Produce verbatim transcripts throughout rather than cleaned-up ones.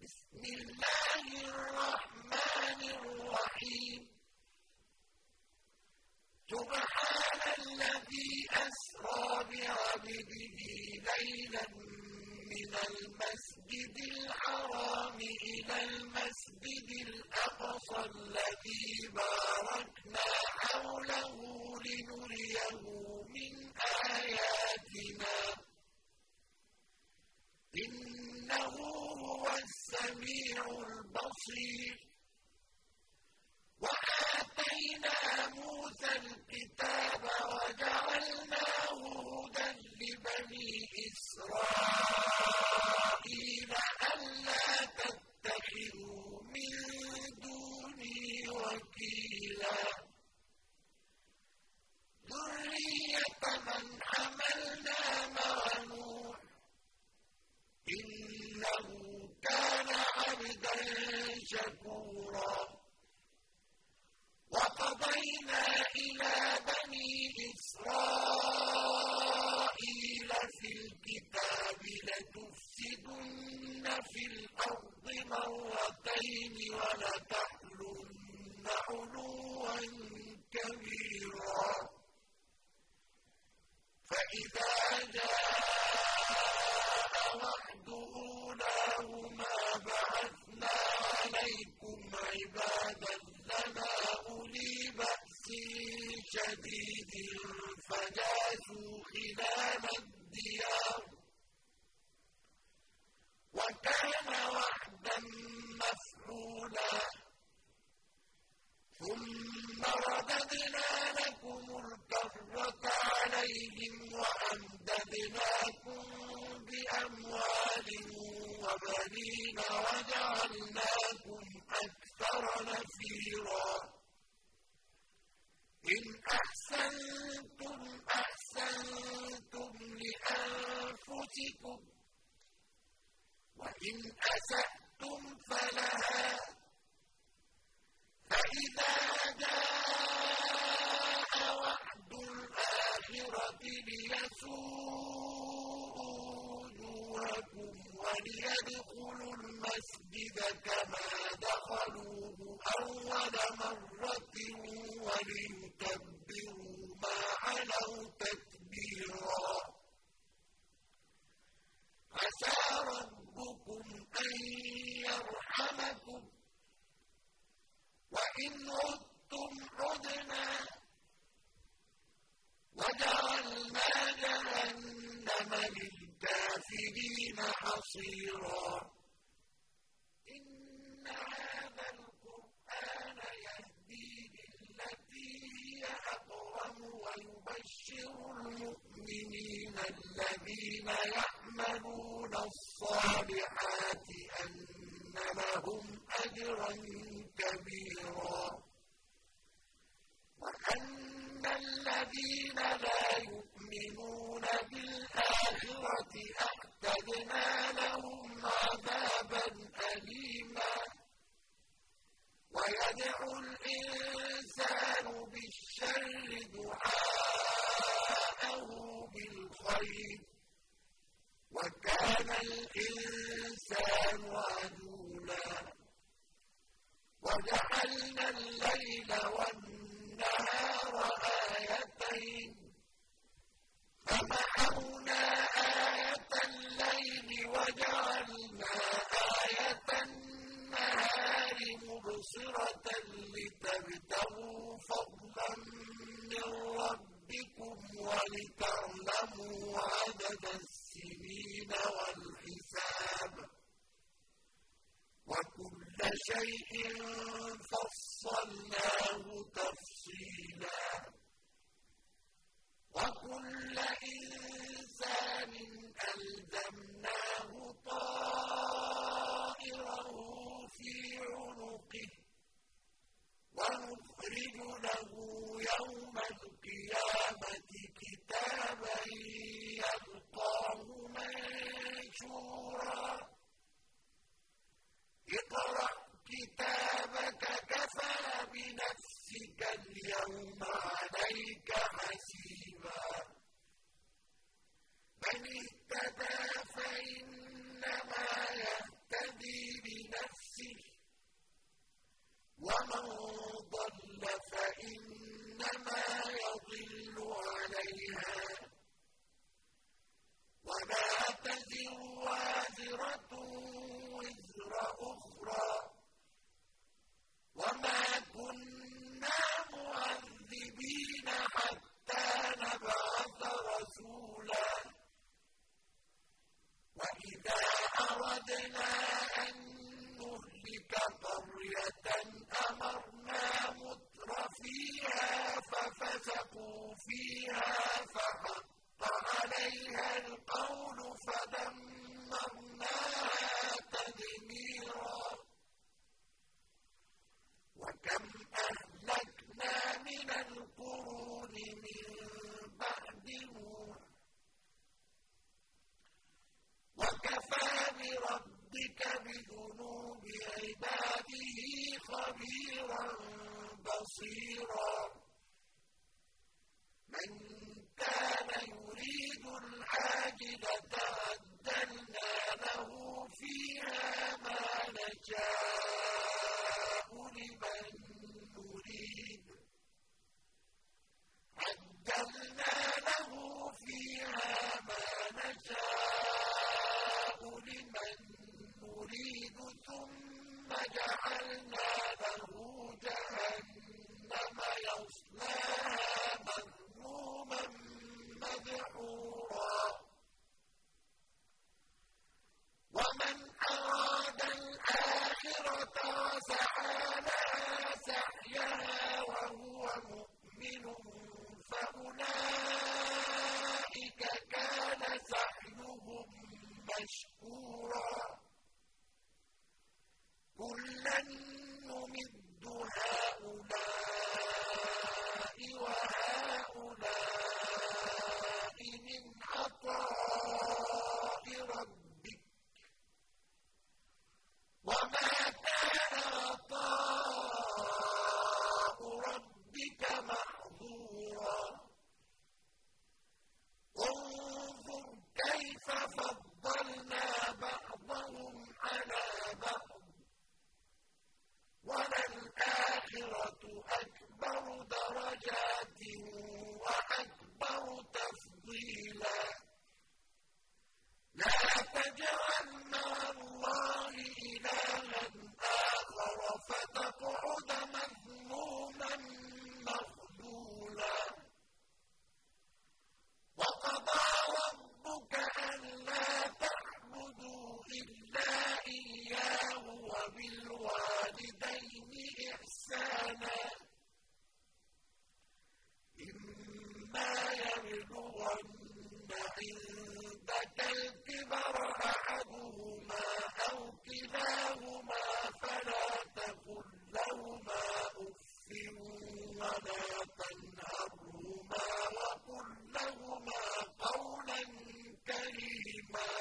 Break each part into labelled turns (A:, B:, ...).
A: بسم الله الرحمن الرحيم سبحان الذي أسرى بعبده ليلا من المسجد الحرام إلى المسجد الأقصى الذي باركنا حوله لنريه من آياتنا إنه هو السميع البصير وآتينا موسى الكتاب وجعلناه هدى لبني إسرائيل ألا تتخذوا من دوني وكيلا ذرية من حملنا مع نوح إنه كان عبدا شكورا وقضينا إلى بني إسرائيل في الكتاب لتفسدن في الأرض مرتين ولتعلن علوا كبيرا فإذا جاء وعد أولاهما بعثنا عليكم عبادا لنا أولي بأس شديد فجاسوا خلال الديار وكان وعدا مفعولا ثم رددنا لكم الكرة عليهم وأمددناكم بأموال وبنين وجعلناكم أكثر نفيرا إن أحسنتم أحسنتم لأنفسكم وإن أسأتم فلها فإذا جاء وعد الآخرة ليسوءوا وجوهكم وليدخلوا المسجد كما دخلوه أول مرة وليتبروا ما علوا تتبيرا عسى ربكم أن يرحمكم وإن عدتم عدنا وجعلنا جهنم للكافرين حصيرا إن هذا القرآن يهدي للتي هي أقوم ويبشر المؤمنين الذين يعملون الصالحات أن لهم أجرا كبيرا وأن الذين لا يؤمنون بالآخرة أعتدنا لهم عذابا أليما ويدعو الإنسان بالشر دعاءه بالخير وكان الإنسان عجولا وجعلنا الليل والنهار آيتين فمحونا آية الليل وجعلنا آية النهار مبصرة لتبتغوا فضلا من ربكم ولتعلموا عدد السنين والحساب وكل شيء فصلناه تفصيلا وكل إنسان ألزمناه طائره في عنقه ونخرج له يوم القيامة كتابا يلقاه منشورا اقرأ كتابك كفى بنفسك أخرى وما كنا معذبين حتى نبعث رسولا وإذا أردنا أن نهلك قرية أمرنا متر فيها ففسقوا فيها فحق عليها القول فدمرناها تدميرا وكم أهلكنا من القرون من بعد نوح وكفى بربك بذنوب عباده خبيرا بصيرا من كان يريد العاجلة عجلنا له فيها ما نشاء لمن نريد عجلنا له فيها ما نشاء لمن نريد ثم جعلنا له جهنم يصلاها مذموما مدحورا ومن أراد الآخرة وسعى لها سعيها وهو مؤمن فأولئك كان سعيهم مشكورا كلا نمد هؤلاء وهؤلاء من عطاء ربك وما كان عطاء ربك محظورا انظر كيف فضلنا بعضهم على بعض وللآخرة أكبر درجات وأكبر تفضيلا لا تجعل مع الله إلها آخر فتقعد مذموما مخذولا وقضى ربك ألا تعبدوا إلا إياه وبالوالدين إحسانا إما يبلغن عندك الكبر أحدهما أو كلاهما فلا تقل لهما أف ولا تنهرهما وقل لهما قولا كريما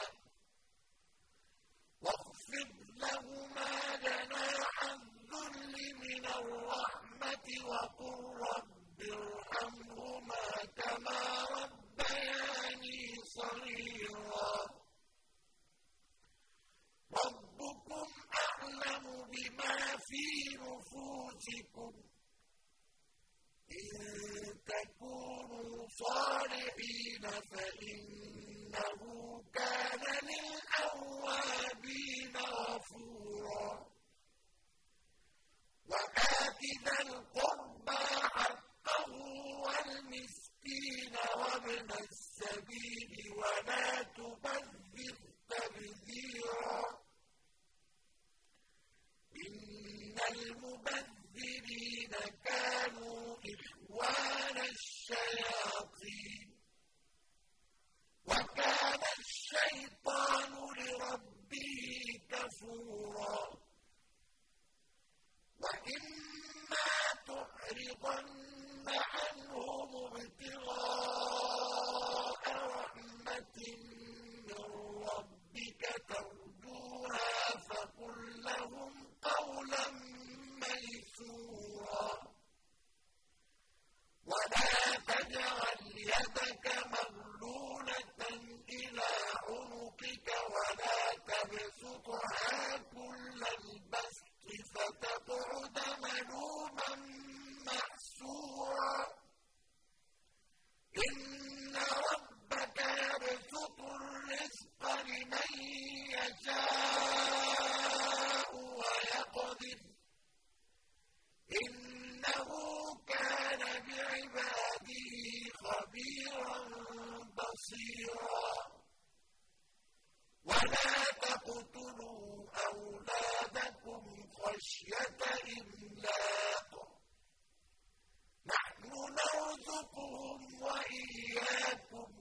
A: واخفض لهما جناح الذل من الرحمة وقل رب ارحمهما كما ربياني صغيرا ربكم أعلم بما في نفوسكم إن تكونوا صالحين فإنه كان للأوابين غفورا وآت ذا القربى حقه والمسكين وابن السبيل ولا تبذر تبذيرا إن المبذرين كانوا إخوان الشياطين وكان الشيطان لربه كفورا وإما تعرضن عنهم ابتغاء رحمة من ربك ترجوها فقل لهم قولا ميسورا ولا تجعل يدك مغلولة إلى عنقك ولا تبسطها كل البسط فتقعد ملوما محسورا إن ربك يبسط الرزق لمن يشاء كبيرا ولا تقتلوا أولادكم خشية إملاق نحن نرزقهم وإياكم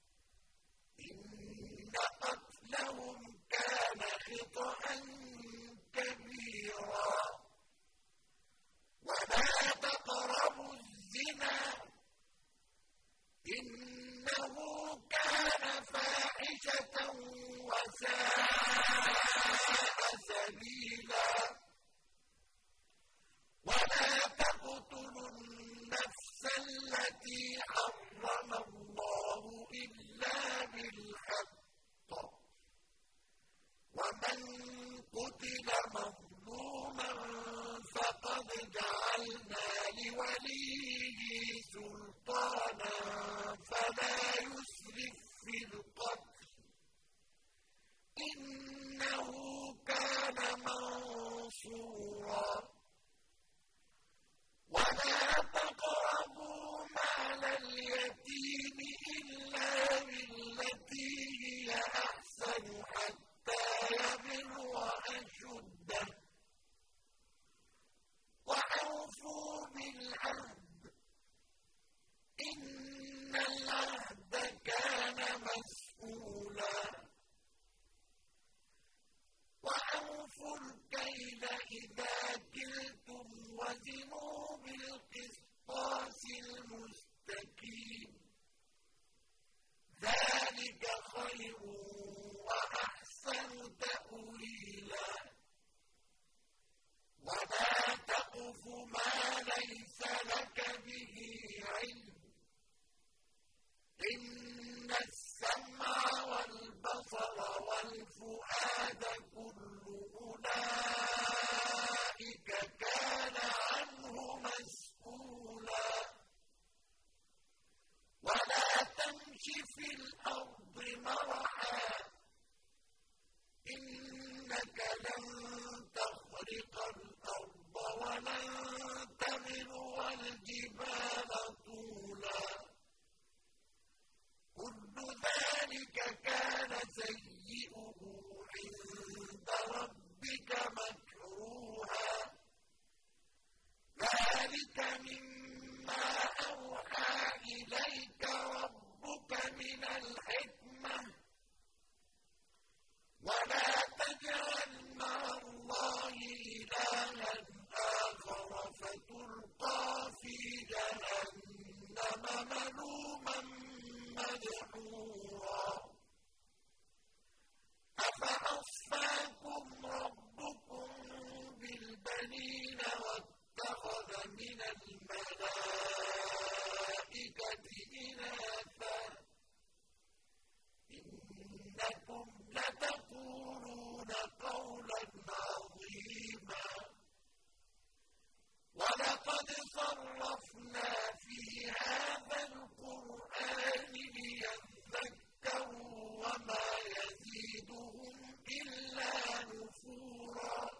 A: إن قتلهم كان خطأ كبيرا ولا تقربوا الزنا إنه كان فاحشة وساء سبيلا ولا تقتلوا النفس التي حرم الله إلا بالحق ومن قتل مظلوما فقد جعلنا لوليه سلطانا فلا يسرف في القتل إنه كان منصورا ولا تقربوا مال اليتيم إلا بالتي هي أحسن حتى يبلغ أشده وأوفوا بالعهد إن العهد كان مسؤولا وأوفوا الكيل إذا كلتم وزنوا بالقسطاس المستقيم ذلك خير وأحسن تأويلا ولا تقف ما ليس لك به علم إن السمع والبصر والفؤاد كل أولئك كان عنه مسؤولا ولا تمش في الأرض مرحا إنك لن تخرق الأرض ولن تبلغ الجبال طولا كل ذلك كان سيئه عند ربك مكروها ذلك مما أوحى إليك ربك من الحكمة ولا تجعل مع الله إلها آخر فتلقى في جهنم ملوما مدحورا أفأصفاكم ربكم بالبنين واتخذ من الملائكة إناثا إنكم لتقولون قولا عظيما ولقد صرفنا في هذا القرآن ليذكروا وما يزيدهم إلا نفورا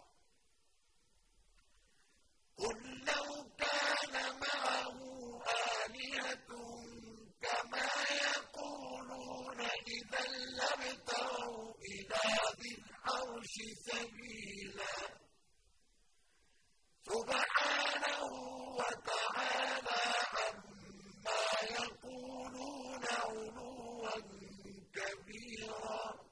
A: قل لو كان معه آلهة كما يقولون إذا لابتغوا إلى ذي العرش سبيلا سبحانه وتعالى عما يقولون علوا كبيرا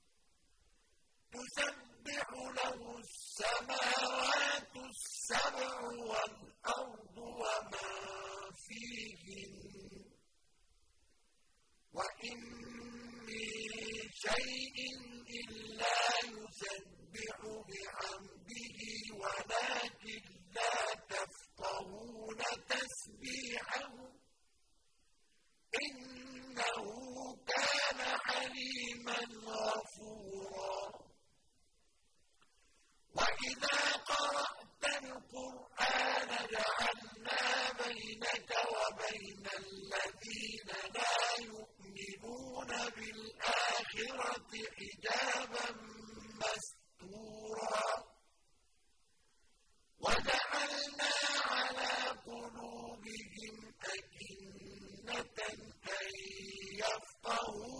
A: تسبح له السماوات السبع والأرض ومن فيهن وإن من شيء إلا يسبح بحمده ولكن لا تفقهون تسبيحه إنه كان حليما غفورا وإذا قرأت القرآن جعلنا بينك وبين الذين لا يؤمنون بالآخرة حجابا مستورا وجعلنا على قلوبهم أكنة أن يفقهوا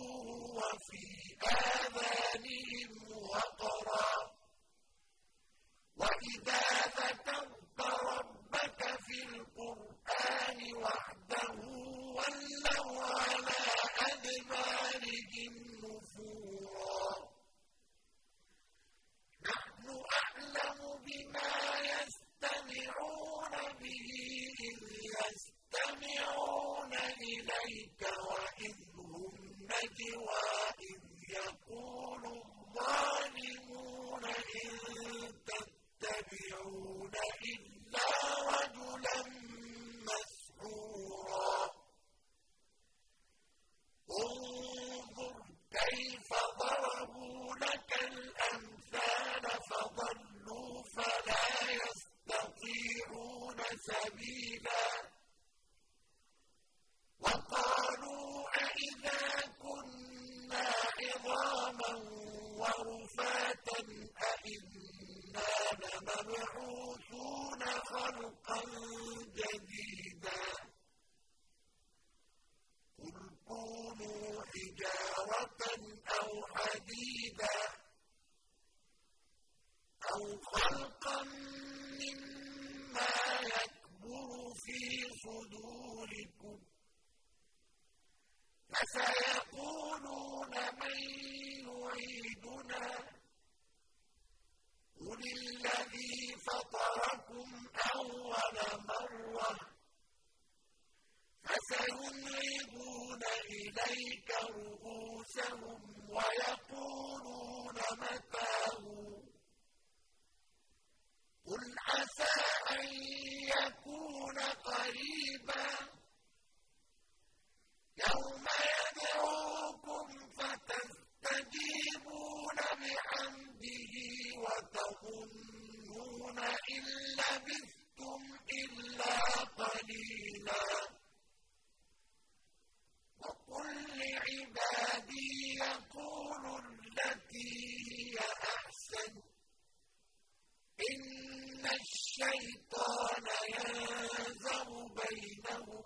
A: لَمَبْعُوثُونَ خَلْقًا جَدِيدًا قُلْ كُونُوا حِجَارَةً أَوْ حَدِيدًا أَوْ خَلْقًا مِّمَّا يَكْبُرُ فِي صُدُورِكُمْ فَسَيَقُولُونَ مَن يُعِيدُنَا قُلِ الَّذِي فَطَرَكُمْ أَوَّلَ مَرَّةٍ فَسَيُنْغِضُونَ إِلَيْكَ رُءُوسَهُمْ وَيَقُولُونَ مَتَىٰ هُوَ قُلْ عَسَىٰ أَن يَكُونَ قَرِيبًا يَوْمَ يَدْعُوكُمْ فَتَسْتَجِيبُونَ بِحَمْدِهِ وَتَظُنُّونَ إِن لَّبِثْتُمْ إِلَّا قَلِيلًا وَقُل لِّعِبَادِي يَقُولُوا الَّتِي هِيَ أَحْسَنُ إِنَّ الشَّيْطَانَ يَنزَغُ بَيْنَهُمْ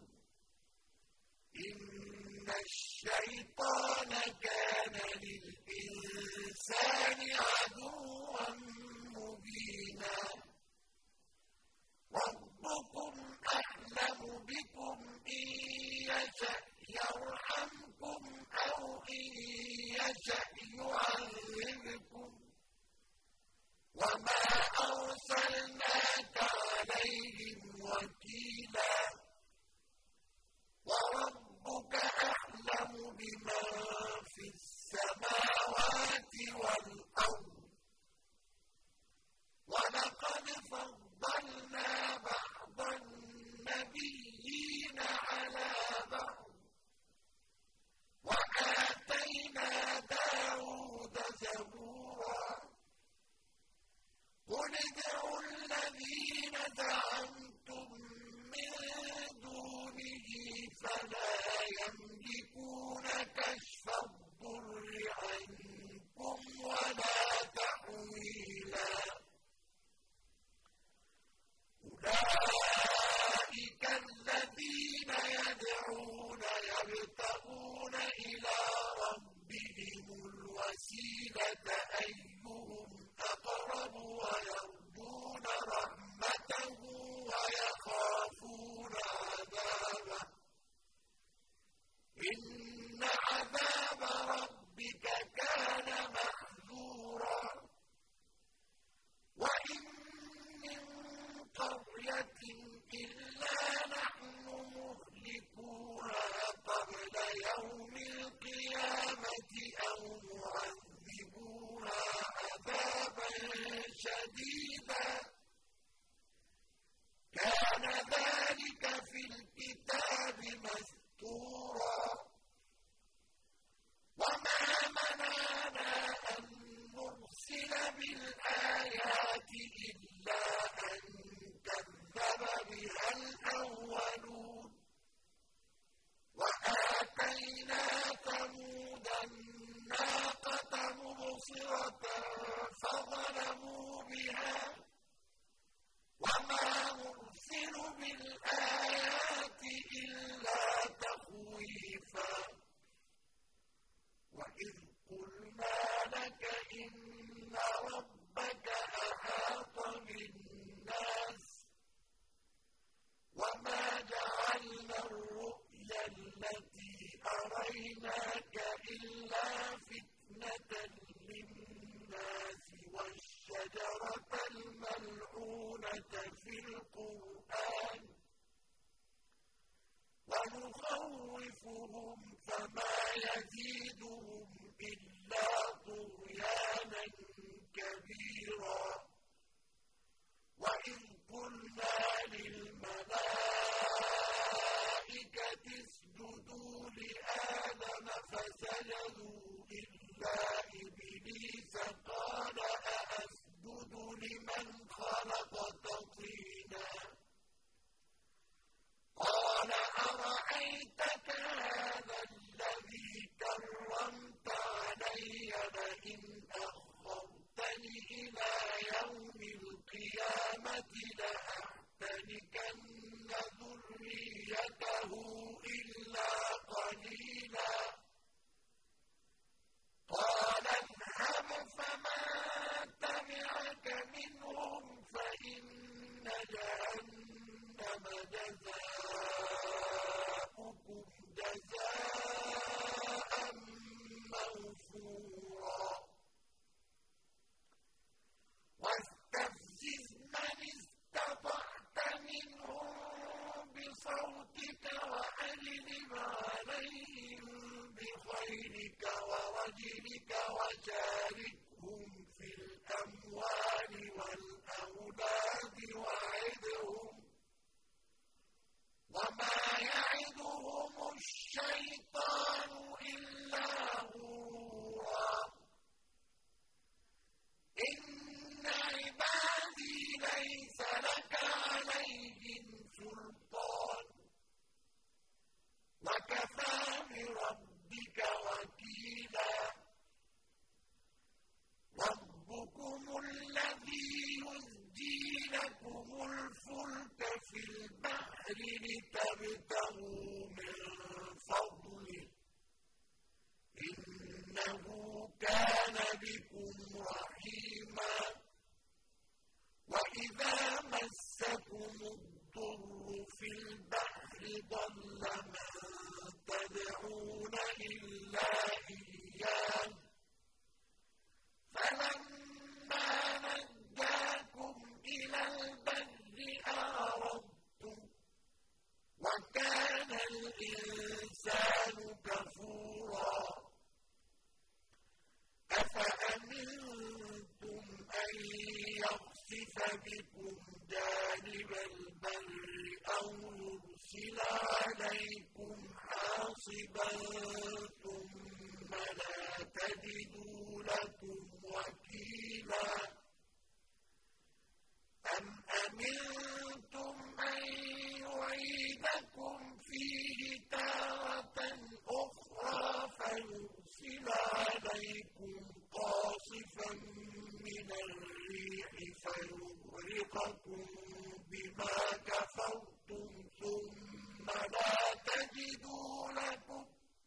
A: إِنَّ الشَّيْطَانَ كَانَ لِلْإِنسَانِ عَدُوًّا مُّبِينًا رَّبُّكُمْ أَعْلَمُ بِكُمْ إِن يَشَأْ يَرْحَمْكُمْ أَوْ إِن يَشَأْ يُعَذِّبْكُمْ وَمَا أَرْسَلْنَاكَ عَلَيْهِمْ وَكِيلًا وَرَبُّكَ أَعْلَمُ بِمَن فِي السَّمَاوَاتِ وَالْأَرْضِ وَلَقَدْ فَضَّلْنَا بَعْضَ النَّبِيِّينَ عَلَىٰ بَعْضٍ وَآتَيْنَا دَاوُودَ زَبُورًا قُلِ ادْعُوا الَّذِينَ زَعَمْتُم مِّن دُونِهِ فَلَا يَمْلِكُونَ كَشْفَ الضُّرِّ عَنكُمْ وَلَا تَحْوِيلًا أُولَٰئِكَ الَّذِينَ يَدْعُونَ يَبْتَغُونَ إِلَىٰ رَبِّهِمُ الْوَسِيلَةَ أَيُّهُمْ أَقْرَبُ وَيَرْجُونَ رَحْمَتَهُ وَيَخَافُونَ عَذَابَهُ إِنَّ عَذَابَ رَبِّكَ كَانَ مَحْذُورًا وَإِن مِّن قَرْيَةٍ إِلَّا نَحْنُ مُهْلِكُوهَا قَبْلَ يَوْمِ الْقِيَامَةِ أَوْ مُعَذِّبُوهَا عَذَابًا شَدِيدًا كَانَ ذَٰلِكَ فِي الْكِتَابِ مَسْطُورًا وَمَا مَنَعَنَا أَن نُّرْسِلَ بِالْآيَاتِ إِلَّا أَن كَذَّبَ بِهَا الْأَوَّلُونَ وَآتَيْنَا ثَمُودَ النَّاقَةَ مُبْصِرَةً فَظَلَمُوا بِهَا وَمَا نُرْسِلُ بِالْآيَاتِ إِلَّا تَخْوِيفًا وَإِذْ قُلْنَا لَكَ إِنَّ رَبَّكَ أَحَاطَ بِالنَّاسِ وَمَا جَعَلْنَا الرُّؤْيَا الَّتِي أَرَيْنَاكَ إِلَّا فِتْنَةً لِّلنَّاسِ وَالشَّجَرَةَ الْمَلْعُونَةَ فِي الْقُرْآنِ وَنُخَوِّفُهُمْ فَمَا يَزِيدُهُمْ إِلَّا طُغْيَانًا كَبِيرًا وَإِذْ قُلْنَا لِلْمَلَائِكَةِ اسْجُدُوا لِآدَمَ فَسَجَدُوا إِلَّا إِبْلِيسَ قَالَ أَأَسْجُدُ لِمَنْ خَلَقْتَ طِينًا قَالَ أَرَأَيْتَكَ هَٰذَا الَّذِي كَرَّمْتَ عَلَيَّ لَئِنْ أَخَّرْتَنِ إِلَىٰ يَوْمِ الْقِيَامَةِ القيامة لأحتنكن ذريته إلا قليلا قال اذهب فمن تبعك منهم فإن جهنم جزاؤكم جزاء موفورا واستفزز من استطعت منهم بصوتك وأجلب عليهم بخيلك ورجلك وشاركهم في الأموال والأولاد وعدهم وما يعدهم الشيطان إلا غرورا إن عبادي ليس لك عليهم سلطان وكفى بربك وكيلا ربكم الذي يزجي لكم الفلك في البحر لتبتغوا من فضله إنه كان بكم رحيما وإذا مسكم الضر في البحر ضل من تدعون إلا إياه فلما نجاكم إلى البر أعرضتم وكان الإنسان كفورا أفأمنتم أن يخسف بكم جانب البر أو يرسل عليكم حاصبا ثم لا تجدوا لكم وكيلا أم أمنتم أن يعيدكم فيه تارة أخرى فيرسل عليكم قاصفا من الريح فيغرقكم بما كفرتم ثم لا تجدوا لكم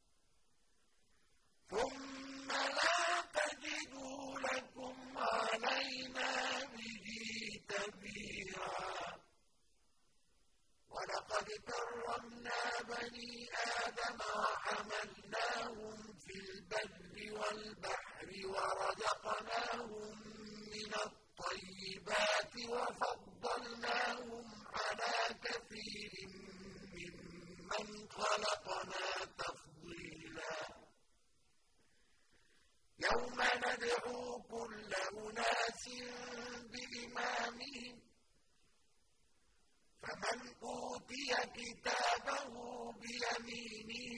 A: ثم لا تجدوا لكم علينا به تبيعا ولقد كرمنا بني آدم وحملناهم في البر والبحر ورزقناهم من الطيبات وفضلناهم على كثير ممن خلقنا تفضيلا يوم ندعو كل أناس بإمامهم فمن أوتي كتابه بيمينه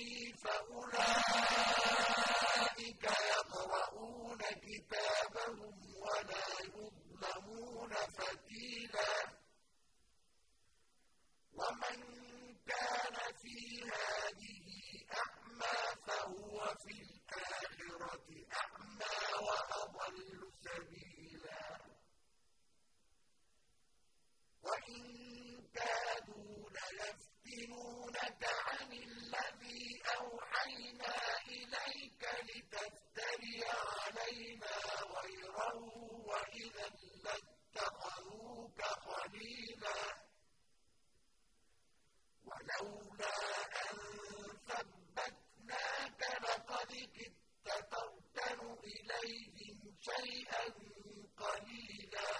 A: فأولئك يقرؤون كتابهم ولا يظلمون فتيلا ومن كان في هذه أعمى فهو في الآخرة أعمى وأضل سبيلا وإن كادوا ليفتنونك عن الذي أوحينا إليك لتفتري علينا غيره وإذا لاتخذوك خليلا ولولا أن ثبتناك لقد كدت تركن إليهم شيئا قليلا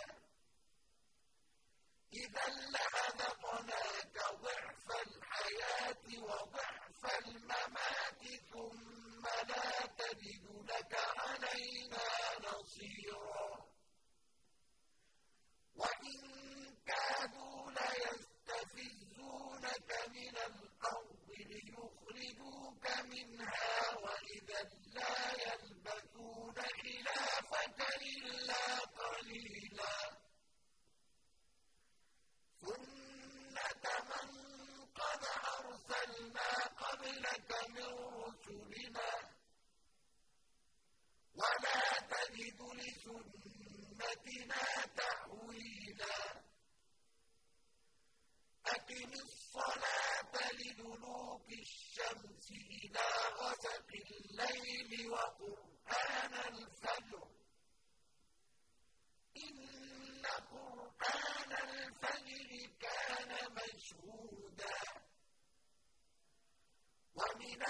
A: إذا لأذقناك ضعف الحياة وضعف الممات ثم لا تجد لك علينا نصيرا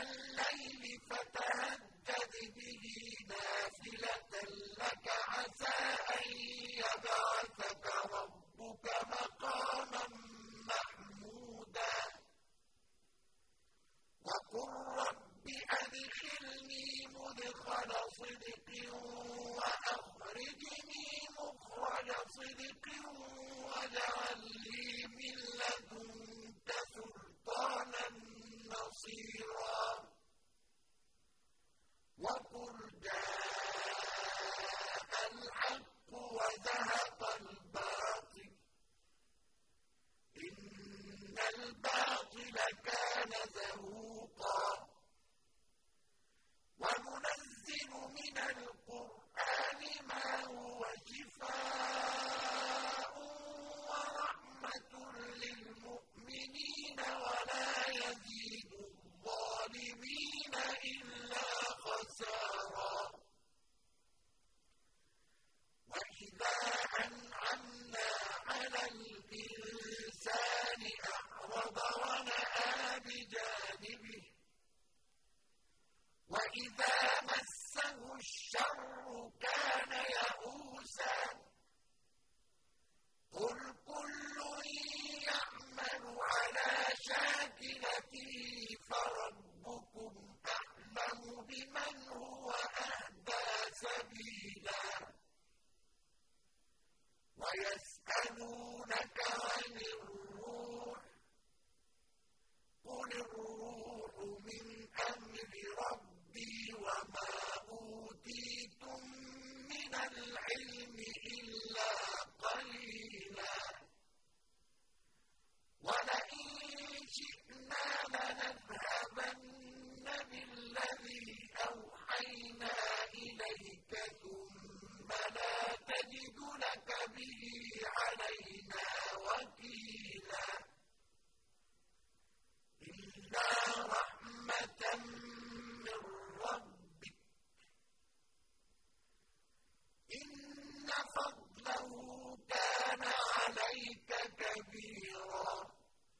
A: الليل فتهجد به نافلة لك عسى أن يبعثك ربك مقاما محمودا وقل رب أدخلني مدخل صدق وأخرجني مخرج صدق واجعل لي من لدنك سلطانا نصيرا وقل جاء الحق وزهق الباطل إن الباطل كان زهوقا وننزل من القرآن ما هو شفاء ورحمة للمؤمنين ولا يزيد الظالمين إلا خسارا وإذا أنعمنا على الإنسان أعرض ونأى بجانبه وإذا مسه الشر كان يئوسا قل كل يعمل على شاكلته فربكم أعلم بمن هو أهدى سبيلا ويسألونك عن الروح قل الروح من أمر ربي وما أوتيتم من العلم إلا قليلا ولئن شئنا لنذهبن بالذي أوحينا إليك ثم لا تجد لك به علينا وكيلا إلا رحمة من ربك إن فضله كان عليك كبيرا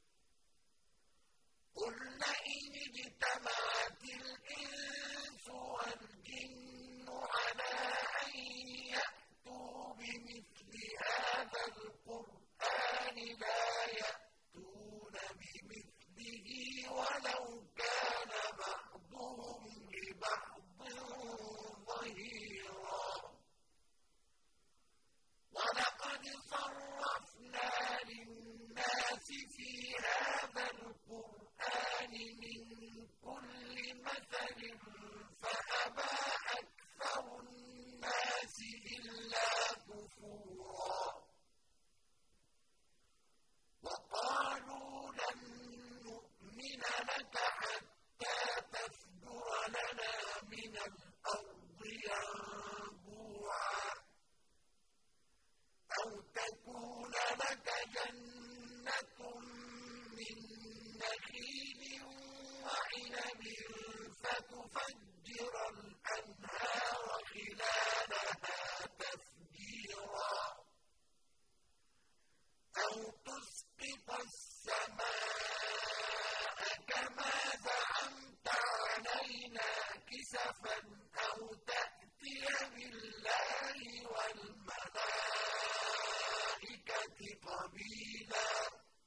A: قل لئن اجتمعت الإنس والجن على أن يأتوا بمثل هذا القرآن لا يأتون بمثله ولو كان بعضهم لبعض ظهيرا ولقد صرفنا للناس في هذا القرآن من كل مثل فأبى أكثر الناس إلا كفورا وقالوا لن نؤمن لك حتى تفجر لنا من الأرض ينبوعا أو تكون لك جنة من نخيل وعنب فتفجر الأنهار خلالها تفجيرا أو تسقط السماء كما زعمت علينا كسفا أو تأتي بالله والملائكة قبيلا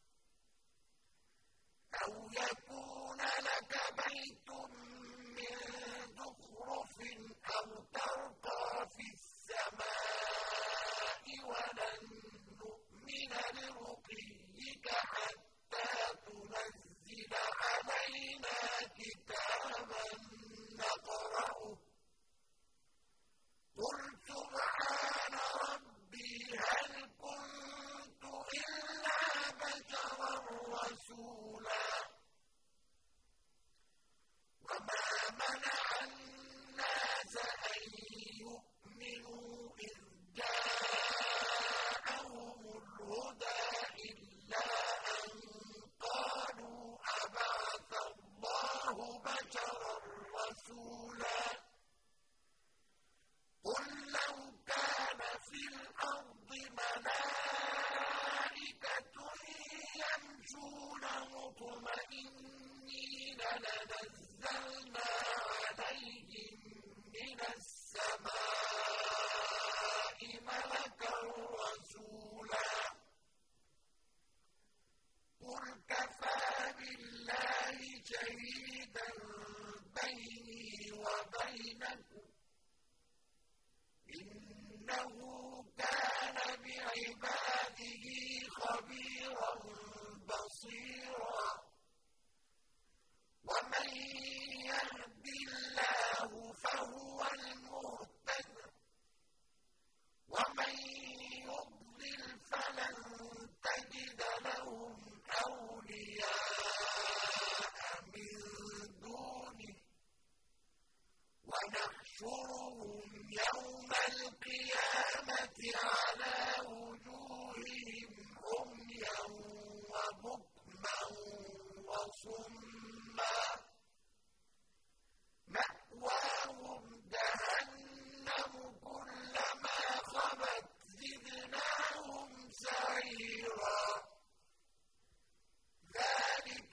A: أو يكون لك بيت من زخرف أو ترقى في السماء ولن نؤمن لرقيك حتى تنزل علينا كتابا نقرأه قل سبحان ربي هل كنت إلا بشرا رسولا وما منع الناس أن يؤمنوا إذ جاءهم الهدى إلا أن قالوا أبعث الله بشرا رسولا قل لو كان في الأرض ملائكة يمشون مطمئنين لنزلنا عِبَادِهِ خَبِيرًا بَصِيرًا وَمَن يَهْدِ اللَّهُ فَهُوَ الْمُهْتَدِ وَمَن يُضْلِلْ فَلَن تَجِدَ لَهُمْ أَوْلِيَاءَ مِن دُونِهِ وَنَحْشُرُهُمْ يَوْمَ الْقِيَامَةِ عَلَىٰ وُجُوهِهِمْ عُمْيًا وَبُكْمًا وَصُمًّا مَأْوَاهُمْ جَهَنَّمُ كُلَّمَا خَبَتْ زِدْنَاهُمْ سَعِيرًا ذَٰلِكَ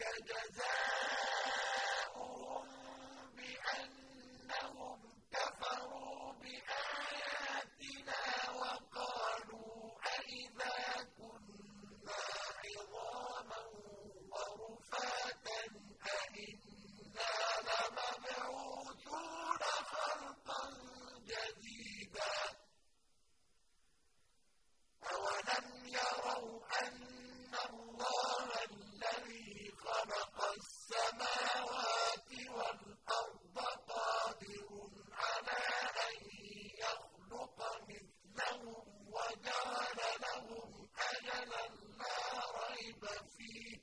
A: جَزَاؤُهُم بِأَنَّهُمْ كَفَرُوا بِآيَاتِنَا وَقَالُوا أَإِذَا كُنَّا عِظَامًا وَرُفَاتًا أَإِنَّا لَمَبْعُوثُونَ خَلْقًا جَدِيدًا أَوَلَمْ يَرَوْا أَنَّ اللَّهَ الَّذِي خَلَقَ السَّمَاوَاتِ وَالْأَرْضَ قَادِرٌ عَلَىٰ أَن يَخْلُقَ مِثْلَهُمْ وَجَعَلَ لَهُمْ أَجَلًا لَّا رَيْبَ فِيهِ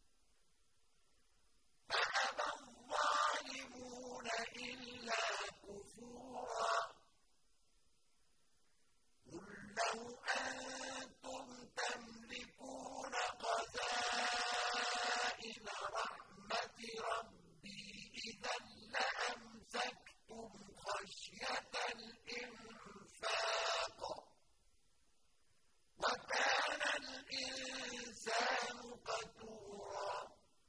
A: فَأَبَى الظَّالِمُونَ إِلَّا كُفُورًا قُل لَّوْ أَنتُمْ تَمْلِكُونَ خَزَائِنَ رَحْمَةِ رَبِّي إِذًا لَّأَمْسَكْتُمْ خَشْيَةَ الْإِنفَاقِ ۚ وَكَانَ الْإِنسَانُ قَتُورًا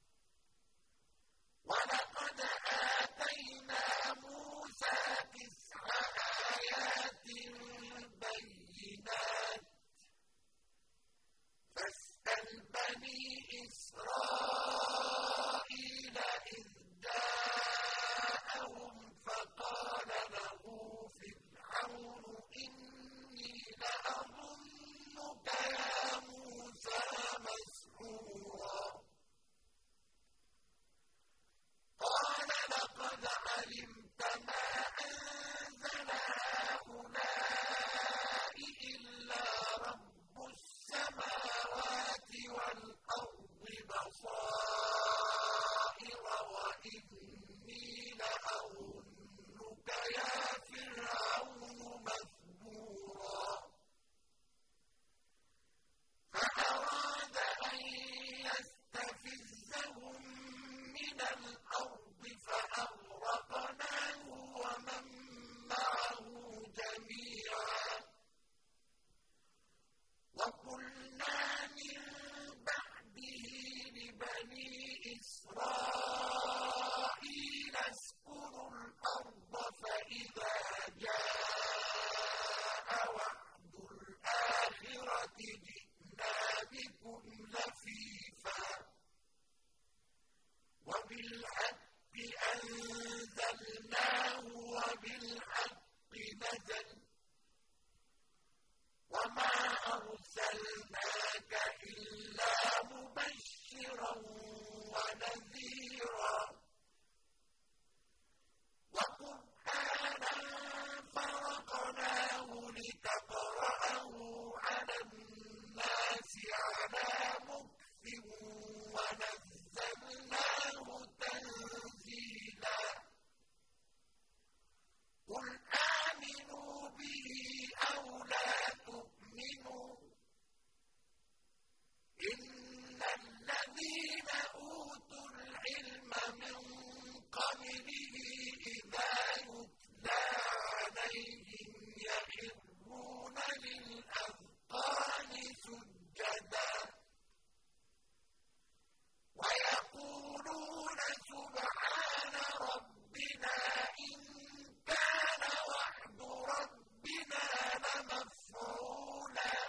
A: وَلَقَدْ آتَيْنَا مُوسَىٰ تِسْعَ آيَاتٍ بَيِّنَاتٍ فَاسْأَلْ بَنِي إِسْرَائِيلَ إِذْ جَاءَهُمْ فَقَالَ لَهُ فِرْعَوْنُ إِنِّي لَأَظُنُّكَ يَا مُوسَىٰ مَسْحُورًا قَالَ لَقَدْ عَلِمْتَ مَا أَنزَلَ هَٰؤُلَاءِ إِلَّا رَبُّ السَّمَاوَاتِ وَالْأَرْضِ بَصَائِرَ وَإِنِّي لَأَظُنُّكَ يَا فِرْعَوْنُ مَثْبُورًا فَأَرَادَ أَن يَسْتَفِزَّهُم مِّنَ الْأَرْضِ فَأَغْرَقْنَاهُ وَمَن مَّعَهُ جَمِيعًا وَقُلْنَا مِن بَعْدِهِ لِبَنِي إِسْرَائِيلَ اسْكُنُوا الْأَرْضَ فَإِذَا جَاءَ وَعْدُ الْآخِرَةِ جِئْنَا بِكُمْ لَفِيفًا وَبِالْحَقِّ أَنزَلْنَاهُ وَبِالْحَقِّ نَزَلَ وَمَا أَرْسَلْنَاكَ إِلَّا مُبَشِّرًا وَنَذِيرًا وَقُرْآنًا فَرَقْنَاهُ لِتَقْرَأَهُ عَلَى النَّاسِ عَلَىٰ مُكْثٍ وَنَزَّلْنَاهُ تَنزِيلًا قُلْ آمِنُوا بِهِ أَوْ لَا تُؤْمِنُوا إِنَّ الَّذِينَ أُوتُوا الْعِلْمَ مِن قَبْلِهِ إِذَا يُتْلَىٰ عَلَيْهِمْ يَخِرُّونَ لِلْأَذْقَانِ سُجَّدًا وَيَقُولُونَ سُبْحَانَ رَبِّنَا إِن كَانَ وَعْدُ رَبِّنَا لَمَفْعُولًا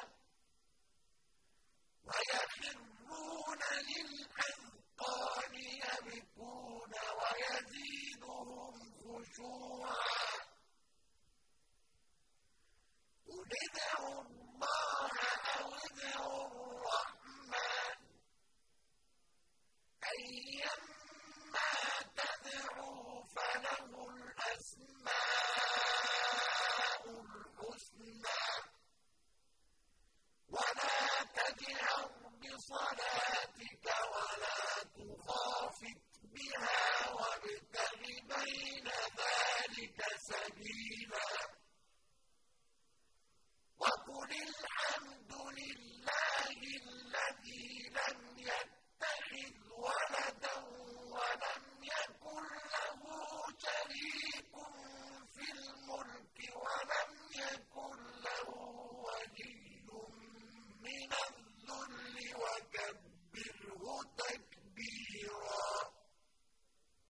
A: وَيَخِرُّونَ لِلْأَذْقَانِ يَبْكُونَ وَيَزِيدُهُمْ خُشُوعًا قُلِ ادْعُوا اللَّهَ فَاجْهَرْ بِصَلَاتِكَ